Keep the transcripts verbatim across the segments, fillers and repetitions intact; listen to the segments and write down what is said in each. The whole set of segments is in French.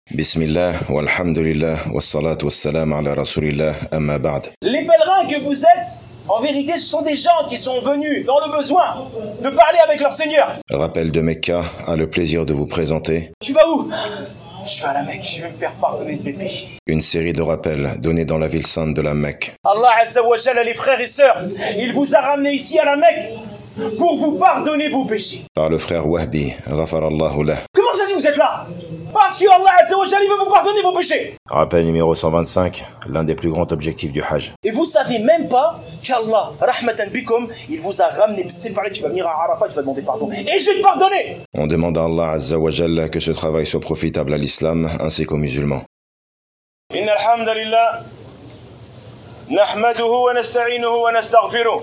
Bismillah, walhamdulillah, wassalatu wassalam ala rasulillah, amma ba'd. Les pèlerins que vous êtes, en vérité, ce sont des gens qui sont venus dans le besoin de parler avec leur Seigneur. Rappel de Mecca a le plaisir de vous présenter Tu vas où? Je vais à la Mecque, je vais me faire pardonner de mes péchés. une série de rappels donnés dans la ville sainte de la Mecque. Allah Azza wa Jalla, les frères et sœurs, il vous a ramené ici à la Mecque pour vous pardonner vos péchés. Par le frère Wahbi, ghafarallahu lah. Comment ça dit vous êtes là? Parce que Allah Azza wa Jalla, il veut vous pardonner vos péchés. Rappel numéro cent vingt-cinq, l'un des plus grands objectifs du Hajj. Et vous savez même pas qu'Allah, rahmatan bikum, il vous a ramené, séparé, tu vas venir à Arafat, tu vas demander pardon. Et je vais te pardonner. On demande à Allah Azza wa Jalla que ce travail soit profitable à l'islam ainsi qu'aux musulmans. إن الحمد لله نحمده ونستعينه ونستغفره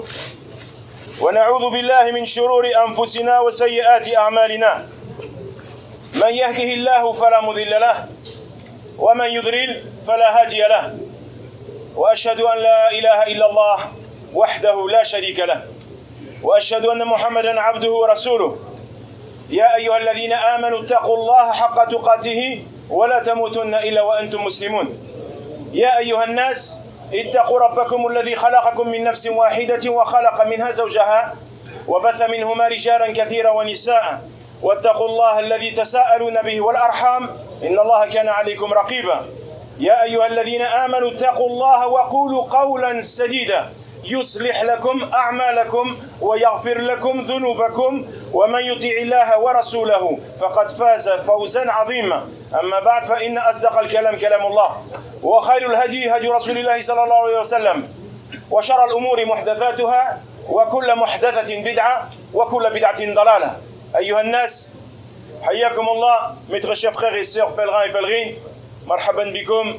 ونعوذ بالله من شرور أنفسنا وسيئات أعمالنا من يهده الله فلا مضل له ومن يضلل فلا هادي له وأشهد أن لا إله إلا الله وحده لا شريك له وأشهد أن محمدا عبده ورسوله يا أيها الذين آمنوا اتقوا الله حق تقاته ولا تموتن إلا وأنتم مسلمون يا أيها الناس اتقوا ربكم الذي خلقكم من نفس واحدة وخلق منها زوجها وبث منهما رجالا كثيرا ونساء واتقوا الله الذي تساءلون به والأرحام إن الله كان عليكم رقيبا يا أيها الذين آمنوا اتقوا الله وقولوا قولا سديدا يصلح لكم أعمالكم ويغفر لكم ذنوبكم ومن يطيع الله ورسوله فقد فاز فوزا عظيما أما بعد فإن أصدق الكلام كلام الله وخير الهدي هدي رسول الله صلى الله عليه وسلم وشر الأمور محدثاتها وكل محدثة بدعة وكل بدعة ضلالة أيها الناس حياكم الله mes très chers frères et sœurs pèlerins et pèlerines marhaban bikum.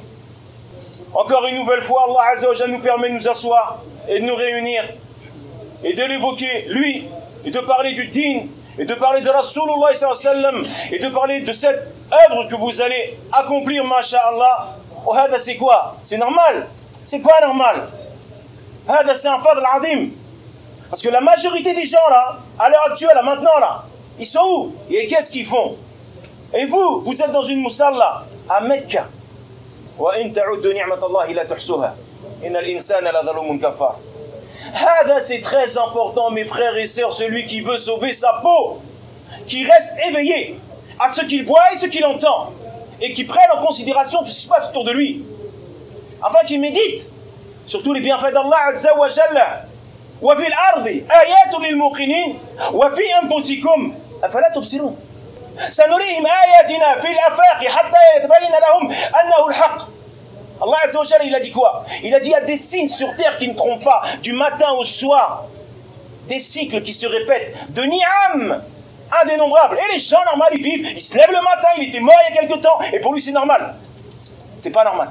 Encore une nouvelle fois, Allah Azza wa Jalla nous permet de nous asseoir et de nous réunir et de l'évoquer, lui, et de parler du din, et de parler de Rasulullah sallallahu alayhi wa sallam, et de parler de cette œuvre que vous allez accomplir, masha'Allah. Oh, hada c'est quoi? C'est normal? C'est quoi normal? Hada c'est un fadl azim. Parce que la majorité des gens là, à l'heure actuelle, là, maintenant là, ils sont où? Et qu'est-ce qu'ils font? Et vous, vous êtes dans une musalla à Mecca. وإن تعدوا نعمة الله لا تحصوها إن الإنسان لظلوم كفار. هذا c'est très important mes frères et sœurs, celui qui veut sauver sa peau, qui reste éveillé à ce qu'il voit et ce qu'il entend et qui prenne en considération tout ce qui se passe autour de lui afin qu'il médite sur tous les bienfaits d'Allah Azza wa Jalla. وفي الأرض آيات للموقنين وفي أنفسكم أفلا تبصرون سنريهم آياتنا في الآفاق حتى يتبين لهم أنه الحق. Allah Azza wa Jalla, il a dit quoi? Il a dit il y a des signes sur terre qui ne trompent pas, du matin au soir, des cycles qui se répètent, de ni'am indénombrables. Et les gens normaux, ils vivent, ils se lèvent le matin, il était mort il y a quelque temps, et pour lui c'est normal. C'est pas normal.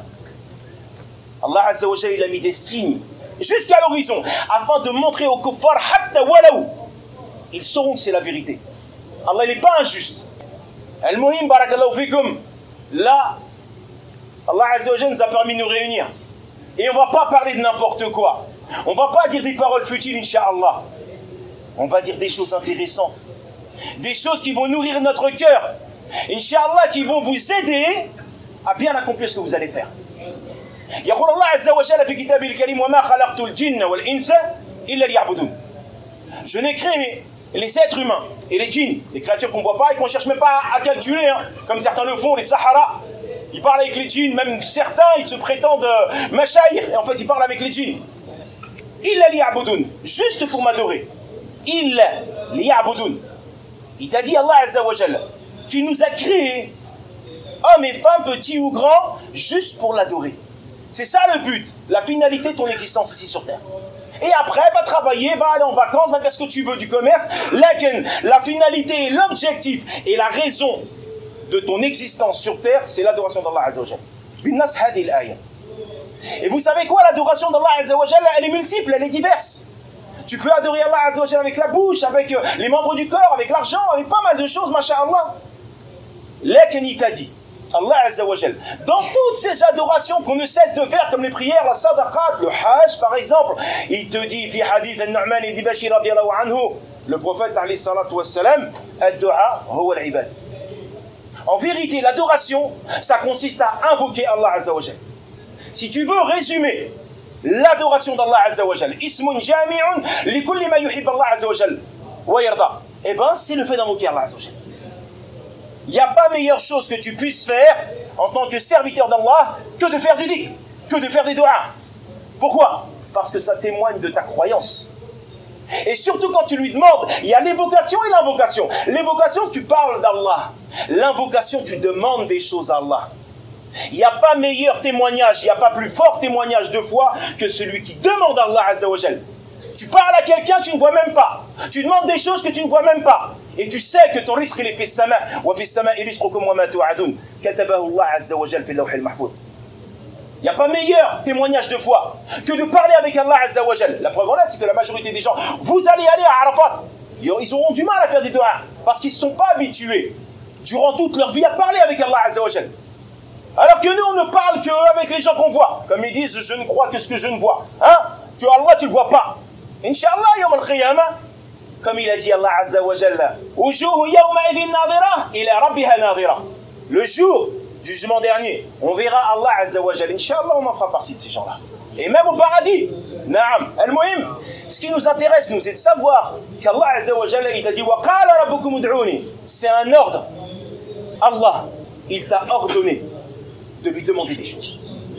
Allah Azza wa Jalla, il a mis des signes jusqu'à l'horizon afin de montrer aux kuffar hatta walaou, ils sauront que c'est la vérité. Allah, il n'est pas injuste. Al-Muhim, barakallahu fikum. Là, Allah Azza wa Jalla nous a permis de nous réunir. Et on ne va pas parler de n'importe quoi. On ne va pas dire des paroles futiles, Inch'Allah. On va dire des choses intéressantes. Des choses qui vont nourrir notre cœur. Inch'Allah, qui vont vous aider à bien accomplir ce que vous allez faire. يقول الله عز وجل في كتابه الكريم وما خلقت الجن والإنس إلا ليعبدون. Je n'ai créé les êtres humains et les djinns, les créatures qu'on ne voit pas et qu'on ne cherche même pas à calculer, hein, comme certains le font, les Sahara. Ils parlent avec les djinns, même certains, ils se prétendent euh, machaïr, et en fait ils parlent avec les djinns. Illa liya'budun, juste pour m'adorer. Illa liya'budun. Il t'a dit Allah Azza wa Jalla, qui nous a créés, hommes et femmes, petits ou grands, juste pour l'adorer. C'est ça le but, la finalité de ton existence ici sur terre. Et après, va travailler, va aller en vacances, va faire ce que tu veux du commerce. Lakin, la finalité, l'objectif et la raison de ton existence sur terre, c'est l'adoration d'Allah Azza wa Jalla. Et vous savez quoi, l'adoration d'Allah Azza wa Jalla, elle est multiple, elle est diverse. Tu peux adorer Allah Azza wa Jalla avec la bouche, avec les membres du corps, avec l'argent, avec pas mal de choses, masha'Allah. Lakin, il t'a dit, Allah Azza wa Jal, dans toutes ces adorations qu'on ne cesse de faire, comme les prières, la sadaqat, le hajj par exemple, il te dit, fi hadith al-Nu'man ibn Bashir radiyallahu anhu, le prophète alayhi salatu wassalam, ad-du'a huwa al-ibad. En vérité, l'adoration, ça consiste à invoquer Allah Azza wa Jal. Si tu veux résumer l'adoration d'Allah Azza wa Jal, ismun jami'un li kulli ma yuhib Allah Azza wa Jal wa yarda, eh ben c'est le fait d'invoquer Allah Azza wa Jal. Il n'y a pas meilleure chose que tu puisses faire en tant que serviteur d'Allah que de faire du dhikr, que de faire des doigts. Pourquoi? Parce que ça témoigne de ta croyance. Et surtout quand tu lui demandes, il y a l'évocation et l'invocation. L'évocation, tu parles d'Allah. L'invocation, tu demandes des choses à Allah. Il n'y a pas meilleur témoignage, il n'y a pas plus fort témoignage de foi que celui qui demande à Allah Azza wa Jal. Tu parles à quelqu'un que tu ne vois même pas. Tu demandes des choses que tu ne vois même pas. Et tu sais que ton risque il est fi sama. Wa fi sama rizqukum wa ma tu'adun. Katabahu Allah Azza wa Jal fi al-lawh al-mahfuz. Il n'y a pas meilleur témoignage de foi que de parler avec Allah Azza wa Jal. La preuve en est, c'est que la majorité des gens, vous allez aller à Arafat, ils auront du mal à faire des doigts parce qu'ils ne sont pas habitués durant toute leur vie à parler avec Allah Azza wa Jal. Alors que nous, on ne parle qu'avec les gens qu'on voit. Comme ils disent, je ne crois que ce que je ne vois. Hein? Tu Allah, tu ne le vois pas. Inch'Allah, yawm al-qiyamah, comme il a dit Allah Azza wa Jalla, wujuhu yawma idhin nadira ila rabbiha nadira. Le jour du jugement dernier, on verra Allah Azza wa Jalla. Inch'Allah, on en fera partie de ces gens-là. Et même au paradis. Naam. Al-Muhim, ce qui nous intéresse, nous, c'est de savoir qu'Allah Azza wa Jalla, il a dit, wa qala rabbukum ud'uni. C'est un ordre. Allah, il t'a ordonné de lui demander des choses.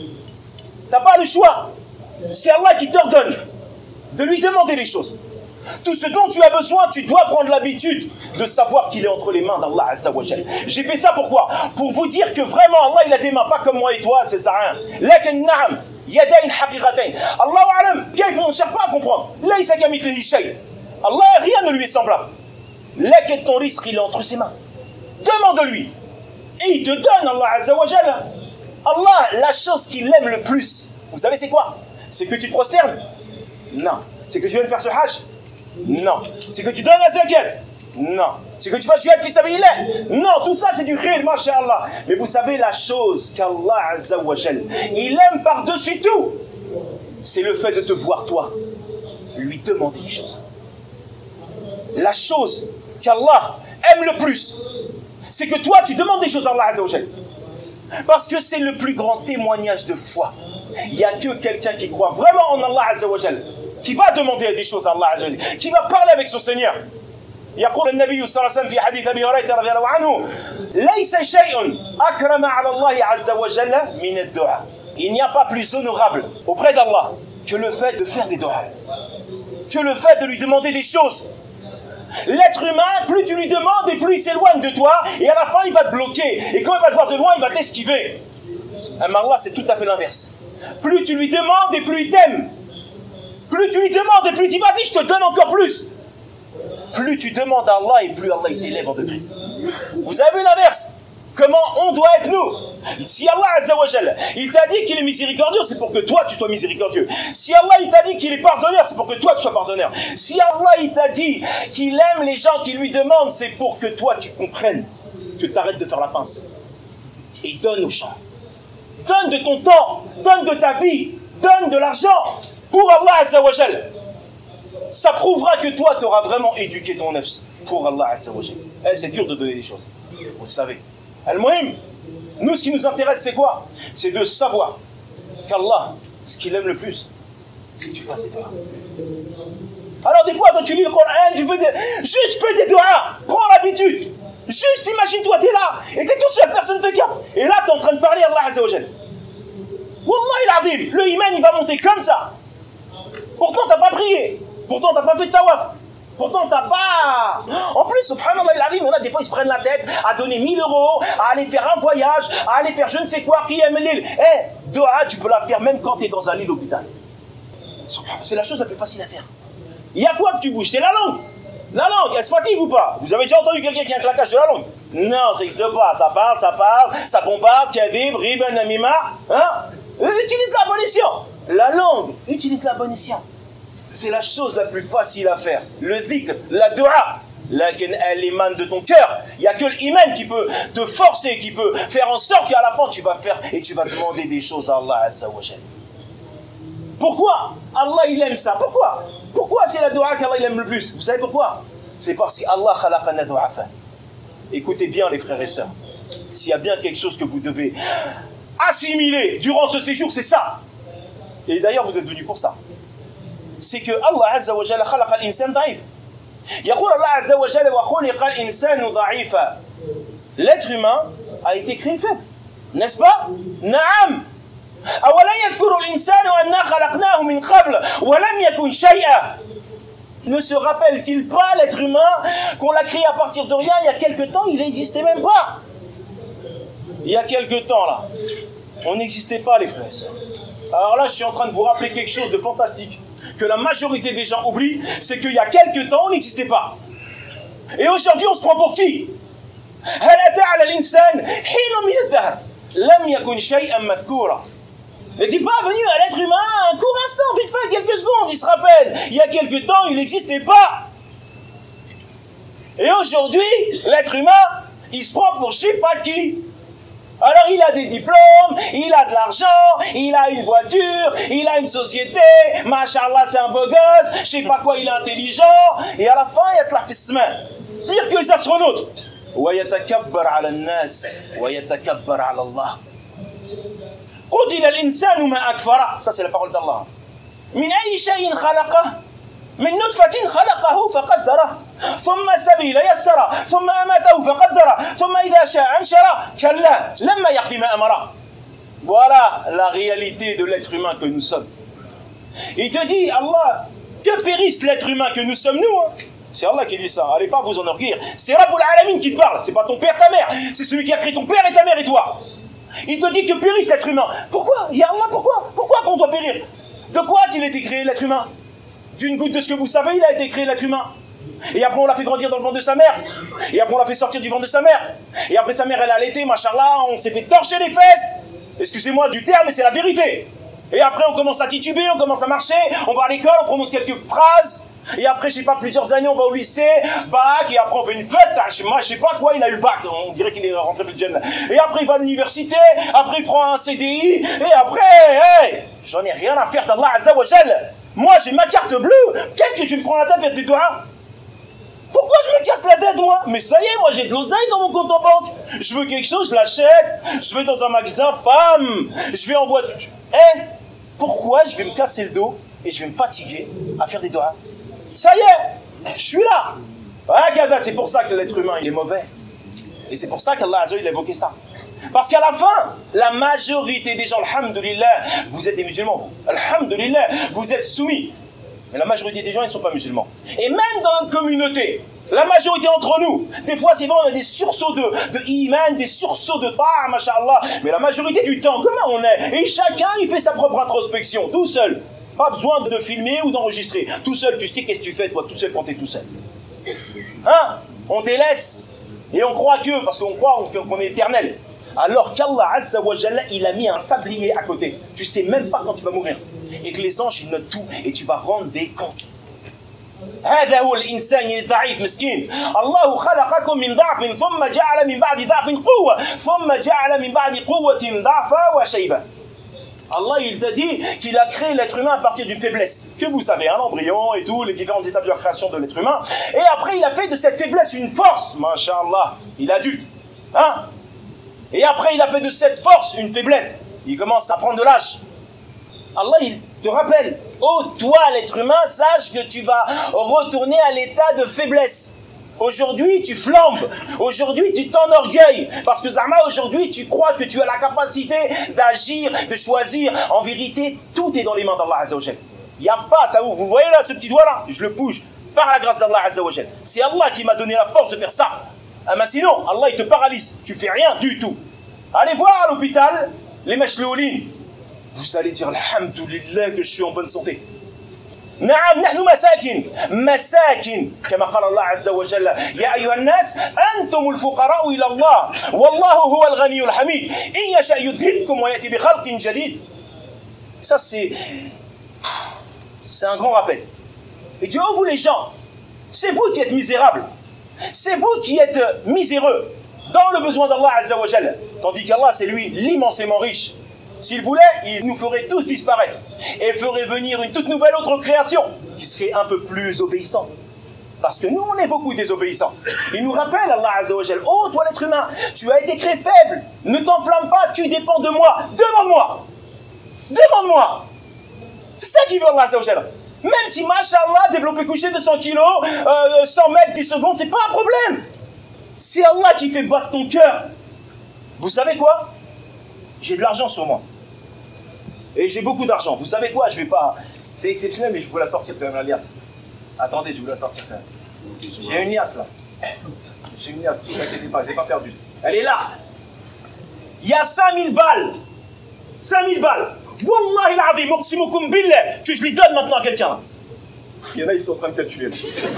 Tu n'as pas le choix. C'est Allah qui t'ordonne de lui demander des choses. Tout ce dont tu as besoin, tu dois prendre l'habitude de savoir qu'il est entre les mains d'Allah Azza wa Jal. J'ai fait ça pourquoi? Pour vous dire que vraiment Allah il a des mains, pas comme moi et toi, c'est ça rien. Lakin na'am, yadayn haqiqatayn. Allahu a'lam, kayf, on ne cherche pas à comprendre. Laysa kamithlihi shay. Allah, rien ne lui est semblable. Lakin ton risque, il est entre ses mains. Demande-lui. Et il te donne, Allah Azza wa Jal. Allah, la chose qu'il aime le plus, vous savez c'est quoi? C'est que tu te prosternes? Non. C'est que tu viennes faire ce hajj? Non. C'est que tu donnes la zakat? Non. C'est que tu fasses jihad fi sabilillah? Non. Tout ça c'est du khir, masha'Allah. Mais vous savez la chose qu'Allah Azza wa Jal, il aime par-dessus tout, c'est le fait de te voir toi lui demander des choses. La chose qu'Allah aime le plus, c'est que toi tu demandes des choses à Allah Azza wa Jal. Parce que c'est le plus grand témoignage de foi. Il n'y a que quelqu'un qui croit vraiment en Allah Azza wa Jal, qui va demander des choses à Allah Azza wa Jal, qui va parler avec son Seigneur. يقول النبي صلى الله عليه وسلم في حديث أبي هريرة رضي الله عنه ليس شيء أكرم على الله عز وجل من الدعاء. Il n'y a pas plus honorable auprès d'Allah que le fait de faire des doigts, que le fait de lui demander des choses. L'être humain, plus tu lui demandes et plus il s'éloigne de toi, et à la fin il va te bloquer, et quand il va te voir de loin il va t'esquiver. Mais Allah c'est tout à fait l'inverse. Plus tu lui demandes et plus il t'aime. Plus tu lui demandes et plus il dit vas-y je te donne encore plus. Plus tu demandes à Allah et plus Allah il t'élève en degré. Vous avez vu l'inverse? Comment on doit être nous? Si Allah Azza wa Jalla, il t'a dit qu'il est miséricordieux, c'est pour que toi tu sois miséricordieux. Si Allah il t'a dit qu'il est pardonneur, c'est pour que toi tu sois pardonneur. Si Allah il t'a dit qu'il aime les gens qui lui demandent, c'est pour que toi tu comprennes, que tu arrêtes de faire la pince. Et donne aux gens. Donne de ton temps, donne de ta vie, donne de l'argent pour Allah Azza wa Jalla. Ça prouvera que toi tu auras vraiment éduqué ton nafs pour Allah Azza wa Jalla. Eh, c'est dur de donner des choses, vous le savez. Al-Muhim, nous ce qui nous intéresse c'est quoi? C'est de savoir qu'Allah, ce qu'il aime le plus, c'est que tu fasses des doigts. Alors des fois quand tu lis le Coran, tu fais des... juste fais des doigts, prends l'habitude. Juste imagine-toi, t'es là, et t'es tout seul, personne ne te capte. Et là t'es en train de parler à Allah Azza wa Jalla. Wallah il azim, le iman il va monter comme ça. Pourtant t'as pas prié, pourtant t'as pas fait de tawaf. Pourtant, t'as pas... En plus, subhanallah, il arrive, on a des fois, ils se prennent la tête à donner mille euros, à aller faire un voyage, à aller faire je ne sais quoi, qiyam al-layl. Eh, doha, tu peux la faire même quand t'es dans un lit d'hôpital. C'est la chose la plus facile à faire. Il y a quoi que tu bouges? C'est la langue. La langue, elle se fatigue ou pas? Vous avez déjà entendu quelqu'un qui a un claquage de la langue? Non, ça n'existe pas. Ça parle, ça parle, ça bombarde, kadib, riba, namima. Hein? Utilise la bonne escient. La langue, utilise la bonne escient. C'est la chose la plus facile à faire. Le dhikr, la dua, laquelle elle émane de ton cœur. Il n'y a que l'iman qui peut te forcer, qui peut faire en sorte qu'à la fin tu vas faire et tu vas demander des choses à Allah Azza wa Jalla. Pourquoi Allah il aime ça? Pourquoi? Pourquoi c'est la dua qu'Allah il aime le plus? Vous savez pourquoi? C'est parce qu'Allah khalaqana du'afa. Écoutez bien les frères et sœurs. s'il y a bien quelque chose que vous devez assimiler durant ce séjour, c'est ça. Et d'ailleurs, vous êtes venus pour ça. C'est que Allah Azza wa Jalla khalaqa al-insan da'if. Yaqul Allah Azza wa Jalla wa khuliqa al-insanu da'ifa. L'être humain a été créé faible. N'est-ce pas? Na'am. أولا يذكر الإنسان أننا خلقناه من قبل ولم يكن شيئا. Ne se rappelle-t-il pas, l'être humain, qu'on l'a créé à partir de rien? Il y a quelque temps, il n'existait même pas. Il y a quelque temps, là, on n'existait pas, les frères. Alors là, je suis en train de vous rappeler quelque chose de fantastique, que la majorité des gens oublient, c'est qu'il y a quelque temps, on n'existait pas. Et aujourd'hui, on se prend pour qui? هل أتى على الإنسان حين من الدهر لم يكن شيئا مذكورا. N'est-il pas venu à l'être humain un court instant, vite fait, quelques secondes, il se rappelle, il y a quelques temps, il n'existait pas. Et aujourd'hui, l'être humain, il se prend pour je sais pas qui. Alors il a des diplômes, il a de l'argent, il a une voiture, il a une société, machallah c'est un beau gosse, je sais pas quoi, il est intelligent, et à la fin, il y a de la fissemain. Pire que les astronautes. وَيَتَكَبَّرْ عَلَى النَّاسِ وَيَتَكَبَّرْ عَلى اللَّهِ. قُتِلَ الْإِنسَانُ مَا أَكْفَرَهُ. Ça c'est la parole d'Allah. مِنْ أَيِّ شَيْءٍ خَلَقَهُ مِنْ نُطْفَةٍ خَلَقَهُ فَقَدَّرَهُ ثُمَّ السَّبِيلَ يَسَّرَهُ ثُمَّ أَمَاتَهُ فَقَدَّرَهُ ثُمَّ إِذَا شَاءَ أَنشَرَهُ كَلَّا لَمَّا يَقْضِ مَا أَمَرَهُ. Voilà la réalité de l'être humain que nous sommes. Il te dit, Allah, que périsse l'être humain que nous sommes nous, hein. C'est Allah qui dit ça, allez pas vous enorgueillir. C'est Rabbul Alamin qui te parle, c'est pas ton père, ta mère. C'est celui qui a créé ton père et ta mère et toi. Il te dit que périsse l'être humain. Pourquoi? Ya Allah, pourquoi? Pourquoi qu'on doit périr? De quoi a-t-il été créé l'être humain? D'une goutte de ce que vous savez, il a été créé l'être humain. Et après on l'a fait grandir dans le ventre de sa mère. Et après on l'a fait sortir du ventre de sa mère. Et après sa mère elle a allaité, machallah, on s'est fait torcher les fesses. Excusez-moi du terme, mais c'est la vérité. Et après on commence à tituber, on commence à marcher, on va à l'école, on prononce quelques phrases. Et après, je sais pas, plusieurs années, on va au lycée, bac, et après on fait une fête, moi je sais pas quoi, il a eu le bac, on dirait qu'il est rentré plus de jeune. Et après il va à l'université, après il prend un C D I, et après, hey, j'en ai rien à faire d'Allah Azza wa Jal. Moi j'ai ma carte bleue, qu'est-ce que je me prends la tête avec des doigts? Pourquoi je me casse la tête moi? Mais ça y est, moi j'ai de l'oseille dans mon compte en banque. Je veux quelque chose, je l'achète, je vais dans un magasin, bam, je vais en voiture. Eh, pourquoi je vais me casser le dos et je vais me fatiguer à faire des doigts? Ça y est, je suis là. Ah, c'est pour ça que l'être humain il est mauvais. Et c'est pour ça qu'Allah Azza wa Jalla a évoqué ça. Parce qu'à la fin, la majorité des gens, alhamdulillah, vous êtes des musulmans, vous. Alhamdulillah, vous êtes soumis. Mais la majorité des gens, ils ne sont pas musulmans. Et même dans notre communauté, la majorité d'entre nous, des fois c'est vrai, on a des sursauts de, de iman, des sursauts de ta'a, mashallah. Mais la majorité du temps, comment on est? Et chacun, il fait sa propre introspection, tout seul. Pas besoin de filmer ou d'enregistrer. Tout seul, tu sais qu'est-ce que tu fais, toi, tout seul, quand tu es tout seul. Hein? On délaisse. Et on croit que, parce qu'on croit qu'on est éternel. Alors qu'Allah Azza wa Jalla, il a mis un sablier à côté. Tu sais même pas quand tu vas mourir. Et que les anges, ils notent tout. Et tu vas rendre des comptes. هذا هو الإنسان الضعيف مسكين الله خلقكم من ضعف ثم جعل من بعد ضعف قوة ثم جعل من بعد قوة ضعفا وشيبة. Allah il t'a dit qu'il a créé l'être humain à partir d'une faiblesse que vous savez, hein, l'embryon et tout, les différentes étapes de la création de l'être humain, et après il a fait de cette faiblesse une force, masha'Allah, il est adulte, hein, et après il a fait de cette force une faiblesse, il commence à prendre de l'âge. Allah il te rappelle, oh toi l'être humain, sache que tu vas retourner à l'état de faiblesse. Aujourd'hui, tu flambes. Aujourd'hui, tu t'enorgueilles. Parce que Zama, aujourd'hui, tu crois que tu as la capacité d'agir, de choisir. En vérité, tout est dans les mains d'Allah Azza wa Jal. Il n'y a pas, ça vous, vous voyez là, ce petit doigt-là, je le bouge par la grâce d'Allah Azza wa Jal. C'est Allah qui m'a donné la force de faire ça. Ah, mais sinon, Allah, il te paralyse. Tu fais rien du tout. Allez voir à l'hôpital les mashloulines. Vous allez dire, alhamdoulilah, que je suis en bonne santé. نعم نحن مساكين مساكين كما قال الله عز وجل يا أيها الناس أنتم الفقراء إلى الله والله هو الغني الحميد إن يشاء يذهبكم ويأتي بخلق جديد. Ça c'est c'est un grand rappel. Et Dieu, vous les gens, c'est vous qui êtes misérables, c'est vous qui êtes miséreux dans le besoin d'Allah Azza wa Jalla, tandis qu'Allah c'est lui l'immensément riche. S'il voulait, il nous ferait tous disparaître et ferait venir une toute nouvelle autre création qui serait un peu plus obéissante. Parce que nous, on est beaucoup désobéissants. Il nous rappelle, Allah Azza wa Jal, oh, toi l'être humain, tu as été créé faible, ne t'enflamme pas, tu dépends de moi, demande-moi. Demande-moi. C'est ça qu'il veut, Allah Azza wa Jal. Même si, machallah, développer coucher deux cents kilos, euh, cent mètres, dix secondes, c'est pas un problème. C'est Allah qui fait battre ton cœur. Vous savez quoi? J'ai de l'argent sur moi. Et j'ai beaucoup d'argent. Vous savez quoi? Je vais pas... C'est exceptionnel, mais je vais vous la sortir quand même, la liasse. Attendez, je vais vous la sortir quand même. J'ai une liasse, là. J'ai une liasse, ne vous inquiétez pas, je ne l'ai pas perdue. Elle est là. Il y a cinq mille balles. cinq mille balles. Wallahi l'azim, uqsimukum billah, que je les donne maintenant à quelqu'un. Il y en a, ils sont en train de calculer.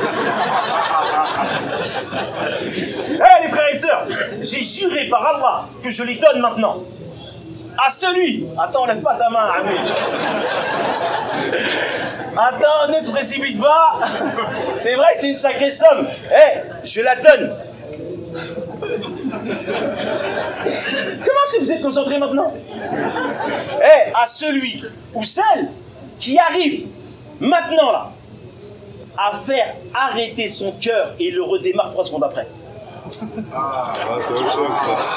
Eh les frères et sœurs, j'ai juré par Allah que je les donne maintenant. À celui. Attends, lève pas ta main, Amir. Attends, ne te précipite pas. C'est vrai que c'est une sacrée somme. Eh, je la donne. Comment est-ce que vous êtes concentrés maintenant? Eh, à celui ou celle qui arrive maintenant là à faire arrêter son cœur et le redémarre trois secondes après. Ah, c'est autre chose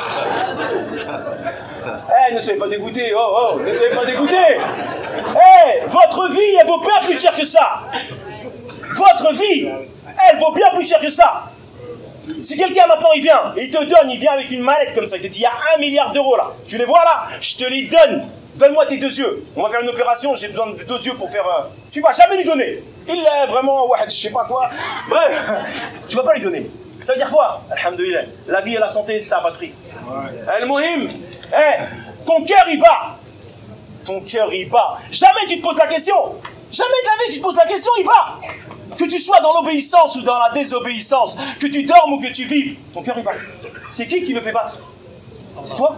ça. Eh, ne soyez pas dégoûtés, oh, oh, ne soyez pas dégoûtés. Eh, votre vie, elle vaut bien plus cher que ça. Votre vie, elle vaut bien plus cher que ça. Si quelqu'un maintenant il vient, il te donne, il vient avec une mallette comme ça, il te dit il y a un milliard d'euros là, tu les vois là, je te les donne, donne-moi tes deux yeux, on va faire une opération, j'ai besoin de deux yeux pour faire... Euh... Tu vas jamais lui donner, il est vraiment, ouais, je sais pas quoi, bref, tu vas pas lui donner. Ça veut dire quoi? Alhamdoulilah, la vie et la santé, c'est sa patrie. Al-Muhim, eh, ton cœur il bat, ton cœur il bat, jamais tu te poses la question, jamais de la vie tu te poses la question, il bat. Que tu sois dans l'obéissance ou dans la désobéissance, que tu dormes ou que tu vives, ton cœur il bat. C'est qui qui le fait battre? C'est toi?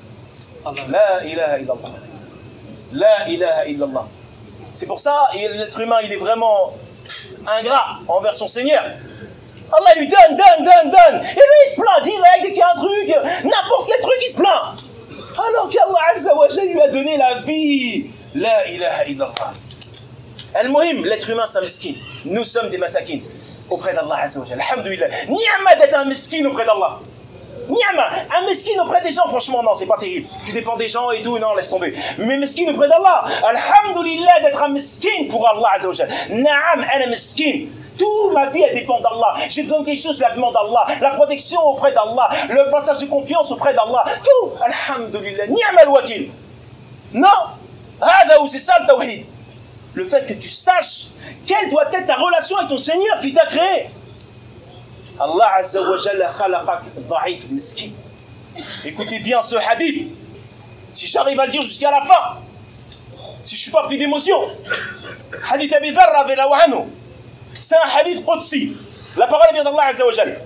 La ilaha illallah. La ilaha illallah. C'est pour ça, l'être humain, il est vraiment ingrat envers son Seigneur. Allah lui donne, donne, donne, donne. Et lui, il se plaint direct dès qu'il y a un truc, n'importe quel truc, il se plaint. Alors qu'Allah Azza wa Jalla lui a donné la vie. La ilaha illallah. Al-Muhim, l'être humain, c'est un miskin. Nous sommes des masakines auprès d'Allah Azza wa Jalla. Alhamdulillah. Ni'ma d'être un miskin auprès d'Allah. Ni'ma. Un miskin auprès des gens, franchement, non, c'est pas terrible. Tu dépends des gens et tout, non, laisse tomber. Mais miskin auprès d'Allah. Alhamdulillah d'être un miskin pour Allah Azza wa Jalla. Na'am, ana miskin. Toute ma vie, elle dépend d'Allah. J'ai besoin de quelque chose, je la demande d'Allah. La protection auprès d'Allah. Le passage de confiance auprès d'Allah. Tout. Alhamdulillah. Ni'ma al-wakil. Non. Hada ou c'est ça le tawhid. Le fait que tu saches quelle doit être ta relation avec ton Seigneur qui t'a créé. Allah Azza wa Jalla khalaqak dha'if miskin. Écoutez bien ce hadith. Si j'arrive à le dire jusqu'à la fin, si je ne suis pas pris d'émotion. Hadith Abi Dharr radhiyallahu anhu. C'est un hadith qudsi. La parole vient d'Allah Azza wa Jalla.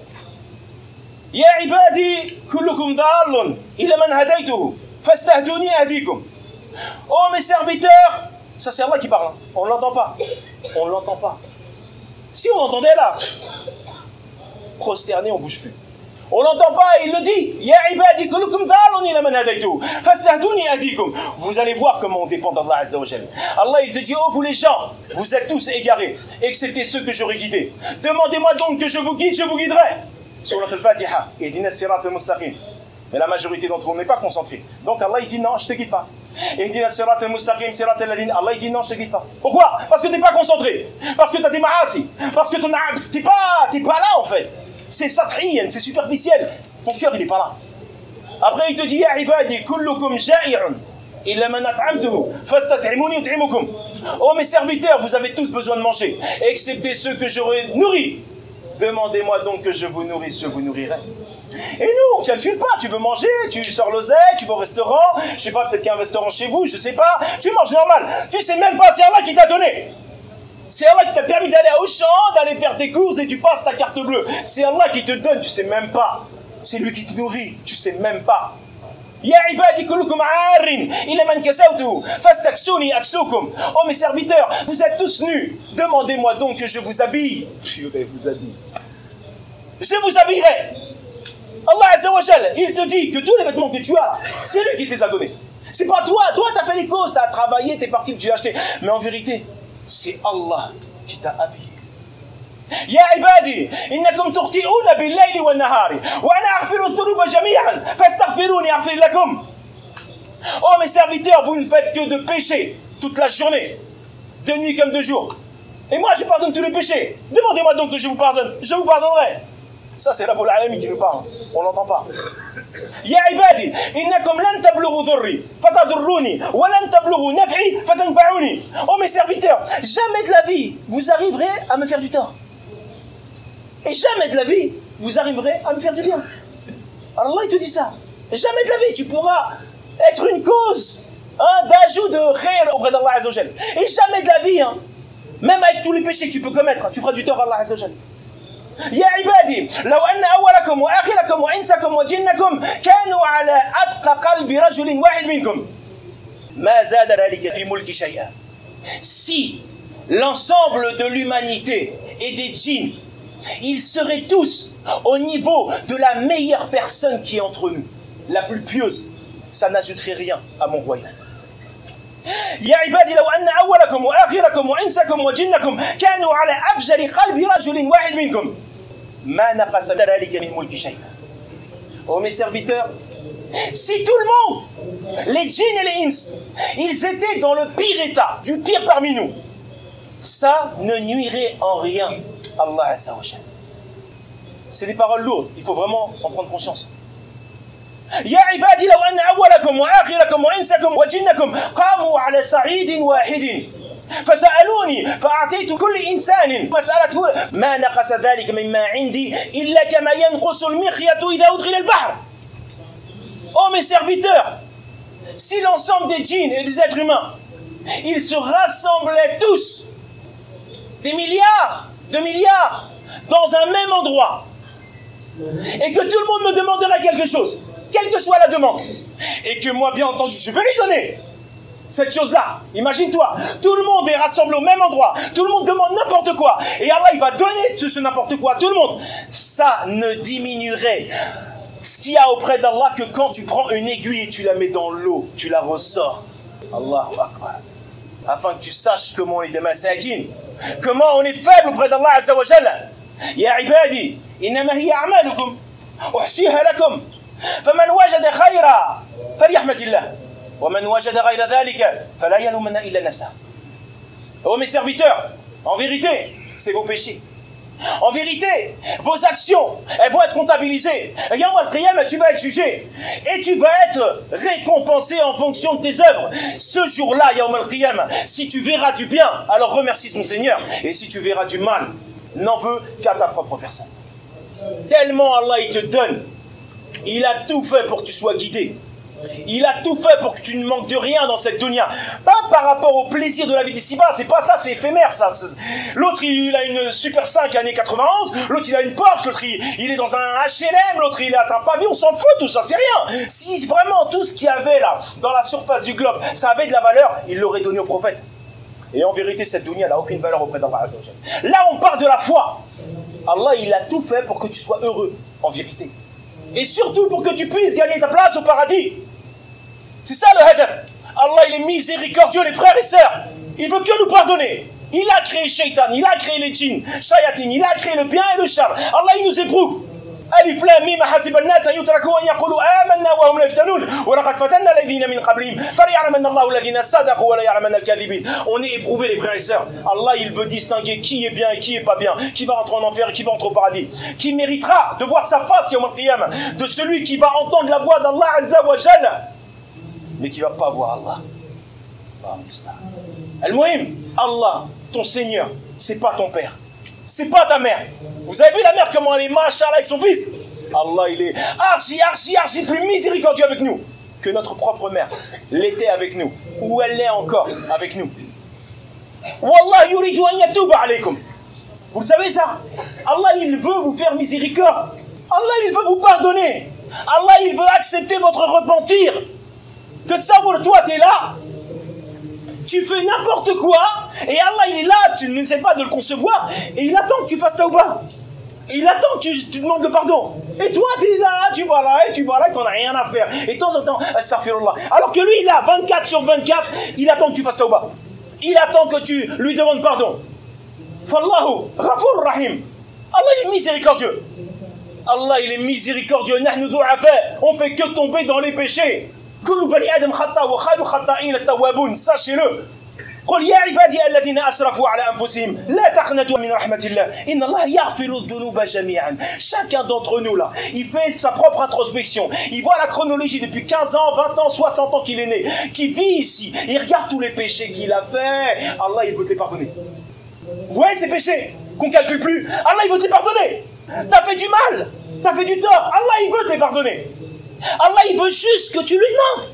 Ya ibadi kullukum dallun illa man hadaytuhu fastahduni ahdikum. Oh mes serviteurs, ça c'est Allah qui parle, hein. On ne l'entend pas. On ne l'entend pas. Si on l'entendait là, prosterné, on ne bouge plus. On ne l'entend pas, il le dit. Ya ibadi kullukum dallun illa man hadaytuhu fastahduni ahdikum. Vous allez voir comment on dépend d'Allah Azza wa Jalla. Allah il te dit, oh vous les gens, vous êtes tous égarés, excepté ceux que j'aurais guidés. Demandez-moi donc que je vous guide, je vous guiderai. Surat al-Fatiha, Ihdina as-sirat al-mustaqim. Mais la majorité d'entre nous n'est pas concentrée. Donc Allah il dit non, je ne te guide pas. Ihdina as-sirat al-mustaqim, sirat al-ladina. Allah il dit non, je ne te guide pas. Pourquoi? Parce que tu n'es pas concentré. Parce que tu as des ma'asi. Parce que tu n'es pas, t'es pas là en fait. C'est satriyen, c'est superficiel. Ton cœur il n'est pas là. Après il te dit ya ibadi kullukum ja'i'un illa man at'amtuhu fastat'imuni ut'imukum. Oh mes serviteurs, vous avez tous besoin de manger, excepté ceux que j'aurais nourris. Demandez-moi donc que je vous nourrisse, je vous nourrirai. Et nous, on ne calcule pas, tu veux manger, tu sors l'oseille, tu vas au restaurant, je sais pas, peut-être qu'il y a un restaurant chez vous, je sais pas, tu manges normal. Tu sais même pas, c'est Allah qui t'a donné. C'est Allah qui t'a permis d'aller à Auchan, d'aller faire tes courses et tu passes ta carte bleue. C'est Allah qui te donne, tu sais même pas. C'est lui qui te nourrit, tu sais même pas. Ya ibadi kullukum aarin illa man kasawtuhu fastaksuni aksukum. Oh mes serviteurs, vous êtes tous nus. Demandez-moi donc que je vous habille. Je vous habille. Je vous habillerai. Allah Azza wa Jalla, il te dit que tous les vêtements que tu as, c'est lui qui te les a donnés. C'est pas toi, toi tu as fait les causes, tu as travaillé, tu es parti, tu as acheté. Mais en vérité, c'est Allah qui t'a habillé. يا عبادي إنكم تخطئون بالليل والنهار وأنا أغفر الذنوب جميعا فاستغفروني أغفر لكم. Oh mes serviteurs, vous ne faites que de pécher toute la journée, de nuit comme de jour. Et moi je pardonne tous les péchés. Demandez-moi donc que je vous pardonne, je vous pardonnerai. Ça c'est Rabbul Alamin qui nous parle, on l'entend pas. يا عبادي إنكم لن تبلغوا ضري فتضروني ولن تبلغوا نفعي فتنفعوني. Oh mes serviteurs, jamais de la vie vous arriverez à me faire du tort. Et jamais de la vie vous arriverez à me faire du bien. Allah il te dit ça. Jamais de la vie tu pourras être une cause hein, d'ajout de khair auprès d'Allah Azza wa Jal. Et jamais de la vie, hein, même avec tous les péchés que tu peux commettre, tu feras du tort à Allah Azza wa Jal. يا عبادي لو أن أولكم وآخركم وإنسكم وجنكم كانوا على أتقى قلب رجل واحد منكم ما زاد ذلك في ملك شيئا. Si l'ensemble de l'humanité et des djinns, ils seraient tous au niveau de la meilleure personne qui est entre nous, la plus pieuse, ça n'ajouterait rien à mon royaume. يا عبادي لو أن أولكم وآخركم وإنسكم وجنكم كانوا على أفجر قلب رجل واحد منكم ما نقص ذلك من ملك شيئا. Oh mes serviteurs, si tout le monde, les djinns et les ins, ils étaient dans le pire état, du pire parmi nous, ça ne nuirait en rien à Allah Azza wa Jal. C'est des paroles lourdes, il faut vraiment en prendre conscience. يا عبادي لو أن أولكم وآخركم وإنسكم وجنكم قاموا على صعيد واحد فسألوني فأعطيت كل إنسان مسألته ما نقص ذلك مما عندي إلا كما ينقص المخيط إذا أدخل البحر. Oh mes serviteurs, si l'ensemble des djinns et des êtres humains, ils se rassemblaient tous, des milliards de milliards, dans un même endroit, et que tout le monde me demanderait quelque chose, quelle que soit la demande, et que moi, bien entendu, je vais lui donner cette chose-là. Imagine-toi, tout le monde est rassemblé au même endroit, tout le monde demande n'importe quoi, et Allah, il va donner ce, ce n'importe quoi à tout le monde. Ça ne diminuerait ce qu'il y a auprès d'Allah que quand tu prends une aiguille et tu la mets dans l'eau, tu la ressors. Allahu Akbar. Afin que tu saches comment on est des masakin, comment on est faible auprès d'Allah Azza wa Jalla. Ya ibadi, innama hiya a'malukum, uhsiha lakum. فمن وجد خيرا فليحمد الله ومن وجد غير ذلك فلا يلومن إلا نفسه. Oh mes serviteurs, en vérité, c'est vos péchés. En vérité, vos actions, elles vont être comptabilisées. Yawm al-Qiyamah, tu vas être jugé et tu vas être récompensé en fonction de tes œuvres. Ce jour-là, Yawm al-Qiyamah, si tu verras du bien, alors remercie ton Seigneur. Et si tu verras du mal, n'en veux qu'à ta propre personne. Tellement Allah il te donne. Il a tout fait pour que tu sois guidé. Il a tout fait pour que tu ne manques de rien dans cette dunya. Pas par rapport au plaisir de la vie d'ici-bas, c'est pas ça, c'est éphémère ça. L'autre il a une Super cinq année quatre-vingt-onze, l'autre il a une Porsche, l'autre il, il est dans un H et M, l'autre il a un pavillon, on s'en fout tout ça, c'est rien. Si vraiment tout ce qu'il y avait là, dans la surface du globe, ça avait de la valeur, il l'aurait donné au prophète. Et en vérité cette dunya n'a aucune valeur auprès d'Allah. Là on parle de la foi. Allah il a tout fait pour que tu sois heureux, en vérité. Et surtout pour que tu puisses gagner ta place au paradis. C'est ça le hadaf. Allah il est miséricordieux les frères et sœurs. Il veut que nous pardonner. Il a créé Shaitan, il a créé les djinns, Shayatin, il a créé le bien et le char. Allah il nous éprouve. ألف لام ميم حسب الناس أن يتركوا أن يقولوا آمنا وهم لا يفتنون ولقد فتنا الذين من قبلهم فليعلمن الله الذين صدقوا ولا يعلمن الكاذبين. On est éprouvé les frères et sœurs. Allah il veut distinguer qui est bien et qui est pas bien, qui va rentrer en enfer et qui va rentrer au paradis, qui méritera de voir sa face yawm al-qiyamah, de celui qui va entendre la voix d'Allah Azza wa Jalla mais qui va pas voir Allah. Al-Muhim, Allah, ton Seigneur, c'est pas ton père. C'est pas ta mère. Vous avez vu la mère comment elle est machallah avec son fils? Allah il est archi archi archi plus miséricordieux avec nous que notre propre mère l'était avec nous, ou elle l'est encore avec nous. Wallah yuridu an yatuba alaykum. Vous le savez ça? Allah il veut vous faire miséricorde. Allah il veut vous pardonner. Allah il veut accepter votre repentir. Que ça pour toi t'es là, tu fais n'importe quoi, et Allah il est là, tu ne sais pas de le concevoir, et il attend que tu fasses tauba. Il attend que tu, tu demandes le pardon. Et toi, tu es là, tu vas là, et tu vas là, tu n'en as rien à faire. Et de temps en temps, astaghfirullah. Alors que lui, il a vingt-quatre sur vingt-quatre, il attend que tu fasses tauba. Il attend que tu lui demandes pardon. Fallahu Ghafur Rahim. Allah il est miséricordieux. Allah il est miséricordieux. Nahnu du'afa. On fait que tomber dans les péchés. Kullu bani adam khata wa khayru khata'in at-tawwabun. Sachez-le. قل يا عبادي الذين أسرفوا على أنفسهم لا تقنطوا من رحمة الله إن الله يغفر الذنوب جميعا. Chacun d'entre nous là, il fait sa propre introspection. Il voit la chronologie depuis quinze ans, vingt ans, soixante ans qu'il est né, qui vit ici. Il regarde tous les péchés qu'il a fait. Allah, il veut te les pardonner. Vous voyez ces péchés qu'on ne calcule plus. Allah, il veut te les pardonner. T'as fait du mal, t'as fait du tort. Allah, il veut te les pardonner. Allah, il veut juste que tu lui demandes.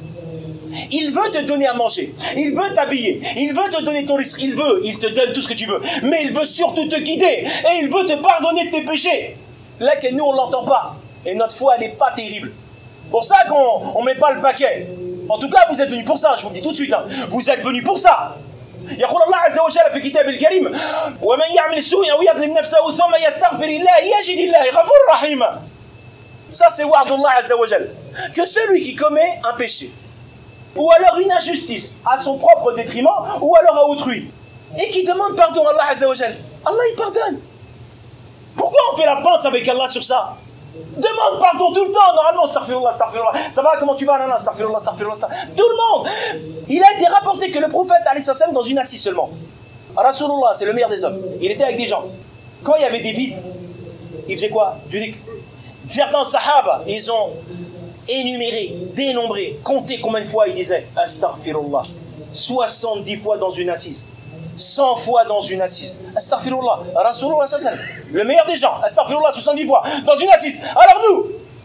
Il veut te donner à manger, il veut t'habiller, il veut te donner ton risque, il veut, il te donne tout ce que tu veux, mais il veut surtout te guider et il veut te pardonner de tes péchés. Là que nous on l'entend pas et notre foi elle n'est pas terrible. Pour ça qu'on ne met pas le paquet. En tout cas vous êtes venus pour ça, je vous le dis tout de suite, hein. Vous êtes venus pour ça. يقول الله عز وجل في كتابه الكريم ومن يعمل سوءا أو يظلم نفسه ثم يستغفر الله يجد الله غفور رحيما. Ça c'est wa'dullah azza wa jal, que celui qui commet un péché ou alors une injustice à son propre détriment, ou alors à autrui, et qui demande pardon à Allah Azza wa Jal, Allah il pardonne. Pourquoi on fait la pince avec Allah sur ça? Demande pardon tout le temps, normalement, astaghfirullah, astaghfirullah, ça va, comment tu vas, non, non, astaghfirullah, astaghfirullah, tout le monde. Il a été rapporté que le prophète, alayhi salam, dans une assise seulement, Rasulullah, c'est le meilleur des hommes, il était avec des gens, quand il y avait des vides, il faisait quoi? Du dhikr. Certains sahaba, ils ont énumérer, dénombrer, compter combien de fois il disait astaghfirullah, soixante-dix fois dans une assise, cent fois dans une assise, astaghfirullah, Rasulullah sallallahu alayhi wa sallam, le meilleur des gens, astaghfirullah soixante-dix fois dans une assise. Alors nous,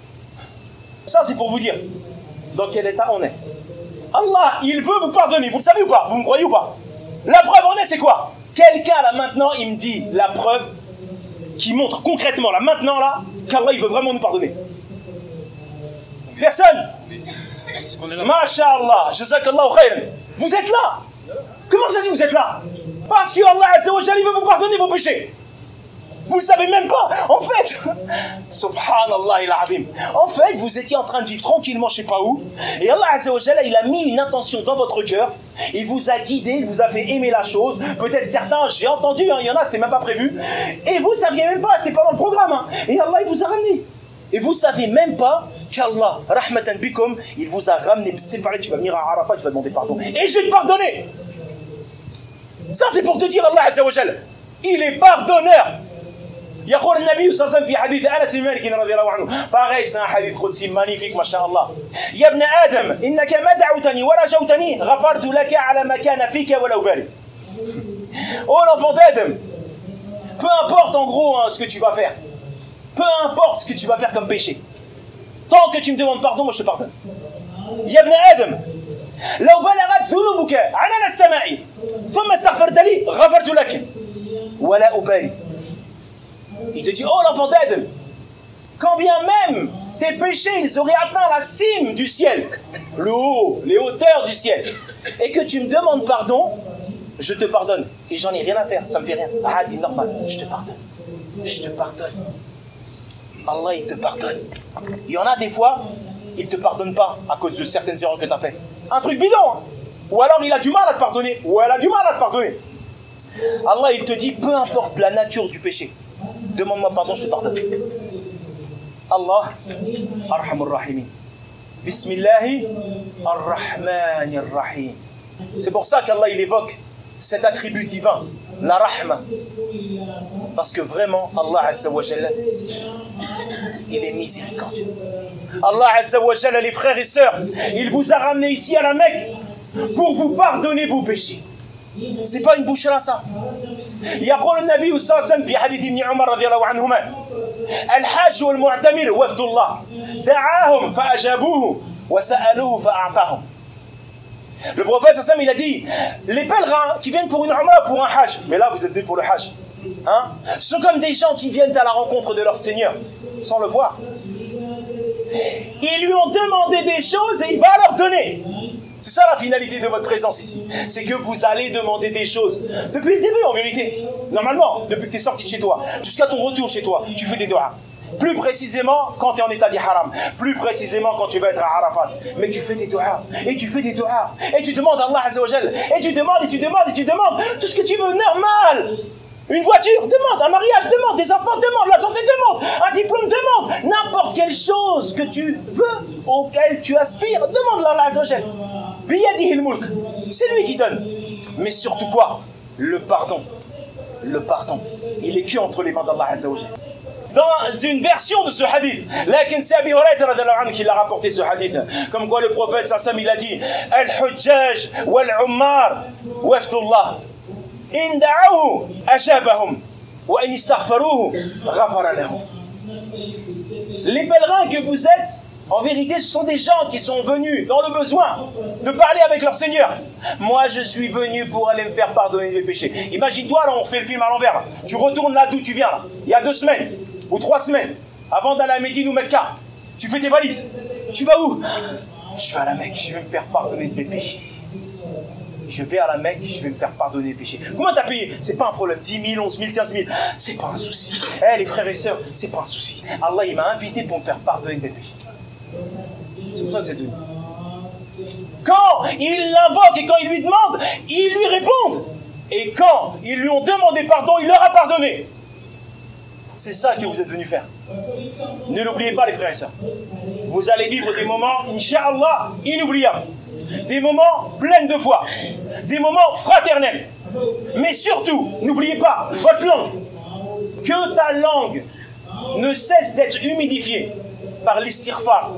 ça c'est pour vous dire dans quel état on est. Allah, il veut vous pardonner, vous le savez ou pas? Vous me croyez ou pas? La preuve en est, c'est quoi? Quelqu'un là maintenant, il me dit la preuve qui montre concrètement là maintenant là qu'Allah il veut vraiment nous pardonner. Personne. Masha'Allah, jazakallahu khayran. Vous êtes là. Comment ça dit vous êtes là? Parce que Allah Azza wa Jalla il veut vous pardonner vos péchés. Vous ne savez même pas. En fait, subhanallah il-azim. En fait, vous étiez en train de vivre tranquillement je ne sais pas où. Et Allah Azza wa Jalla il a mis une intention dans votre cœur. Il vous a guidé, il vous a fait aimer la chose. Peut-être certains, j'ai entendu, hein, il y en a, c'était même pas prévu. Et vous ne saviez même pas, c'était pas dans le programme. Hein. Et Allah il vous a ramené. Et vous ne savez même pas qu'Allah, rahmatan bikum, il vous a ramené, c'est pareil, tu vas venir à Arafat, tu vas demander pardon. Et je vais te pardonner. Ça c'est pour te dire Allah Azza wa Jalla, il est pardonneur. يقول النبي صلى الله عليه وسلم في حديث أنس بن مالك رضي الله عنه. Pareil, c'est un hadith قدسي magnifique, mashallah. يا ابن آدم إنك ما دعوتني ورجوتني غفرت لك على ما كان فيك ولا أبالي. Oh l'enfant d'Adam, peu importe en gros hein, ce que tu vas faire, peu importe ce que tu vas faire comme péché, tant que tu me demandes pardon, moi je te pardonne. يا ابن آدم لو بلغت ذنوبك عنان السماء ثم استغفرت لي غفرت لك ولا أبالي. Il te dit, oh l'enfant d'Adam, quand bien même tes péchés ils auraient atteint la cime du ciel, le haut, les hauteurs du ciel, et que tu me demandes pardon, je te pardonne. Et j'en ai rien à faire, ça me fait rien. Ah, dis normal, je te pardonne. Je te pardonne. Allah il te pardonne. Il y en a des fois, il ne te pardonne pas à cause de certaines erreurs que tu as faites. Un truc bidon, hein. Ou alors il a du mal à te pardonner, ou elle a du mal à te pardonner. Allah il te dit, peu importe la nature du péché, demande-moi pardon, je te pardonne. Allah, Arhamur Rahimin. Bismillahi Ar-Rahmanir Rahim. C'est pour ça qu'Allah il évoque cet attribut divin, la Rahma. Parce que vraiment, Allah Azza wa Jalla, il est miséricordieux. Allah Azza wa Jalla, les frères et sœurs, il vous a ramené ici à la Mecque pour vous pardonner vos péchés. C'est pas une bouchera ça. يقول النبي صلى الله عليه وسلم في حديث ابن عمر رضي الله عنهما الحاج والمعتمر وفد الله دعاهم فأجابوه وسألوه فأعطاهم. Le prophète sallallahu alayhi wa sallam il a dit les pèlerins qui viennent pour une umrah pour un hajj, mais là vous êtes venus pour le hajj, hein, sont comme des gens qui viennent à la rencontre de leur Seigneur sans le voir. Ils lui ont demandé des choses et il va leur donner. C'est ça la finalité de votre présence ici. C'est que vous allez demander des choses. Depuis le début en vérité. Normalement, depuis que tu es sorti de chez toi, jusqu'à ton retour chez toi, tu fais des doigts. Plus précisément quand tu es en état d'ihram. Plus précisément quand tu vas être à Arafat. Mais tu fais des doigts. Et tu fais des doigts. Et tu demandes à Allah Azza wa Jal. Et tu demandes, et tu demandes, et tu demandes. Tout ce que tu veux, normal. Une voiture, demande. Un mariage, demande. Des enfants, demande. La santé, demande. Un diplôme, demande. N'importe quelle chose que tu veux, auquel tu aspires, demande Allah Azza wa Jal. Biyadihil mulk. C'est lui qui donne. Mais surtout quoi? Le pardon. Le pardon. Il est que entre les mains d'Allah Azza wa Jal. Dans une version de ce hadith, lakin c'est Abi Hurayra qui l'a rapporté ce hadith, comme quoi le prophète sallam il a dit al-hujjaj wal-ummar wafdullah in da'ahu ajabahum wa in istaghfaruhu ghafara lahum. Les pèlerins que vous êtes, en vérité, ce sont des gens qui sont venus dans le besoin de parler avec leur Seigneur. Moi, je suis venu pour aller me faire pardonner mes péchés. Imagine-toi, là, on fait le film à l'envers. Tu retournes là d'où tu viens, là, il y a deux semaines ou trois semaines, avant d'aller à Médine ou Mecca. Tu fais tes valises. Tu vas où? Je vais à la Mecque, je vais me faire pardonner de mes péchés. Je vais à la Mecque, je vais me faire pardonner mes péchés. Comment t'as payé? C'est pas un problème. dix mille, onze mille, quinze mille. C'est pas un souci. Eh, hey, les frères et sœurs, c'est pas un souci. Allah, il m'a invité pour me faire pardonner de mes péchés. C'est pour ça que c'est venu. Quand il l'invoque et quand il lui demande, ils lui répondent. Et quand ils lui ont demandé pardon, il leur a pardonné. C'est ça que vous êtes venus faire. Ne l'oubliez pas, les frères et sœurs. Vous allez vivre des moments, Inch'Allah, inoubliables. Des moments pleins de foi. Des moments fraternels. Mais surtout, n'oubliez pas votre langue. Que ta langue ne cesse d'être humidifiée par l'istighfar.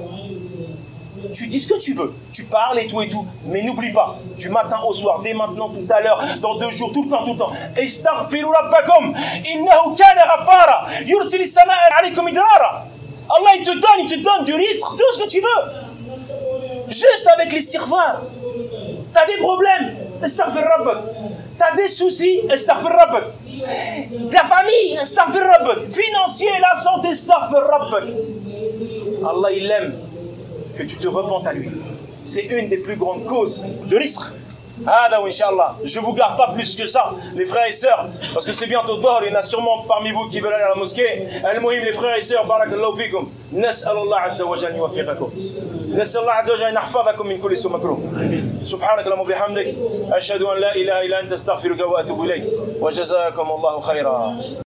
Tu dis ce que tu veux, tu parles et tout et tout, mais n'oublie pas, du matin au soir, dès maintenant, tout à l'heure, dans deux jours, tout le temps, tout le temps. Istaghfiru rabbakum, innahu kana ghaffara, yursilis samaa alaykum idrara. Allah, il te donne, il te donne du risque, tout ce que tu veux. Juste avec l'istighfar. T'as des problèmes, istaghfir rabbak. T'as des soucis, istaghfir rabbak. Ta famille, istaghfir rabbak. Financier, la santé, istaghfir rabbak. Allah, il aime que tu te repentes à lui. C'est une des plus grandes causes de risque. Ah, Inch'Allah. Je ne vous garde pas plus que ça, les frères et sœurs, parce que c'est bientôt Dhuhr, il y en a sûrement parmi vous qui veulent aller à la mosquée. Al-Muhim, les frères et sœurs, barakallahu fikum. Nas'al Allah azza wa jalla yuwaffiqakum. Nas'al Allah azza wa jalla yahfazakum min kulli su'in makruh. Subhanaka Allahumma bihamdik. Ashhadu an la ilaha illa anta astaghfiruka wa atubu ilayk. Wa jazakum Allahu khayran.